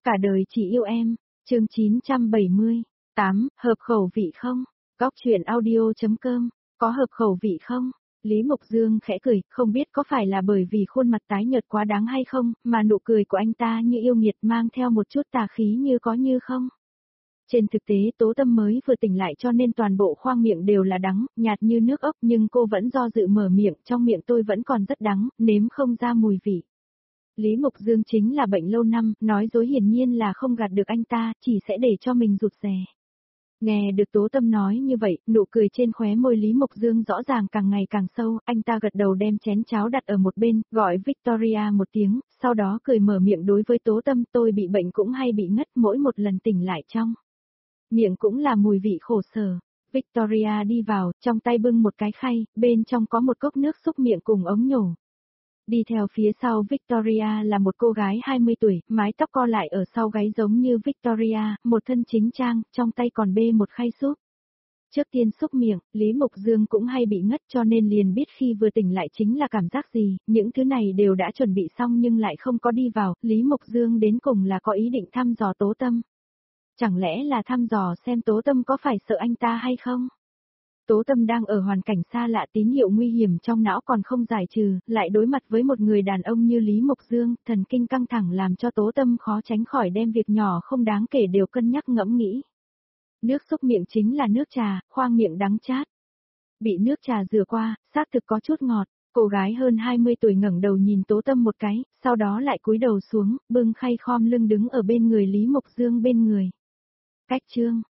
Cả đời chỉ yêu em, chương 970, 8, hợp khẩu vị không? Góc chuyện audio.com, có hợp khẩu vị không? Lý Mộc Dương khẽ cười, không biết có phải là bởi vì khuôn mặt tái nhợt quá đáng hay không, mà nụ cười của anh ta như yêu nghiệt mang theo một chút tà khí như có như không. Trên thực tế Tố Tâm mới vừa tỉnh lại cho nên toàn bộ khoang miệng đều là đắng, nhạt như nước ốc nhưng cô vẫn do dự mở miệng, trong miệng tôi vẫn còn rất đắng, nếm không ra mùi vị. Lý Mộc Dương chính là bệnh lâu năm, nói dối hiển nhiên là không gạt được anh ta, chỉ sẽ để cho mình rụt rè. Nghe được Tố Tâm nói như vậy, nụ cười trên khóe môi Lý Mộc Dương rõ ràng càng ngày càng sâu, anh ta gật đầu đem chén cháo đặt ở một bên, gọi Victoria một tiếng, sau đó cười mở miệng đối với Tố Tâm, tôi bị bệnh cũng hay bị ngất, mỗi một lần tỉnh lại trong miệng cũng là mùi vị khổ sở. Victoria đi vào, trong tay bưng một cái khay, bên trong có một cốc nước xúc miệng cùng ống nhổ. Đi theo phía sau Victoria là một cô gái 20 tuổi, mái tóc co lại ở sau gáy giống như Victoria, một thân chính trang, trong tay còn bê một khay súp. Trước tiên xúc miệng, Lý Mộc Dương cũng hay bị ngất cho nên liền biết khi vừa tỉnh lại chính là cảm giác gì, những thứ này đều đã chuẩn bị xong nhưng lại không có đi vào, Lý Mộc Dương đến cùng là có ý định thăm dò Tố Tâm. Chẳng lẽ là thăm dò xem Tố Tâm có phải sợ anh ta hay không? Tố Tâm đang ở hoàn cảnh xa lạ, tín hiệu nguy hiểm trong não còn không giải trừ, lại đối mặt với một người đàn ông như Lý Mộc Dương, thần kinh căng thẳng làm cho Tố Tâm khó tránh khỏi đem việc nhỏ không đáng kể đều cân nhắc ngẫm nghĩ. Nước xúc miệng chính là nước trà, khoang miệng đắng chát. Bị nước trà rửa qua, xác thực có chút ngọt, cô gái hơn 20 tuổi ngẩng đầu nhìn Tố Tâm một cái, sau đó lại cúi đầu xuống, bưng khay khom lưng đứng ở bên người Lý Mộc Dương bên người. Cách chương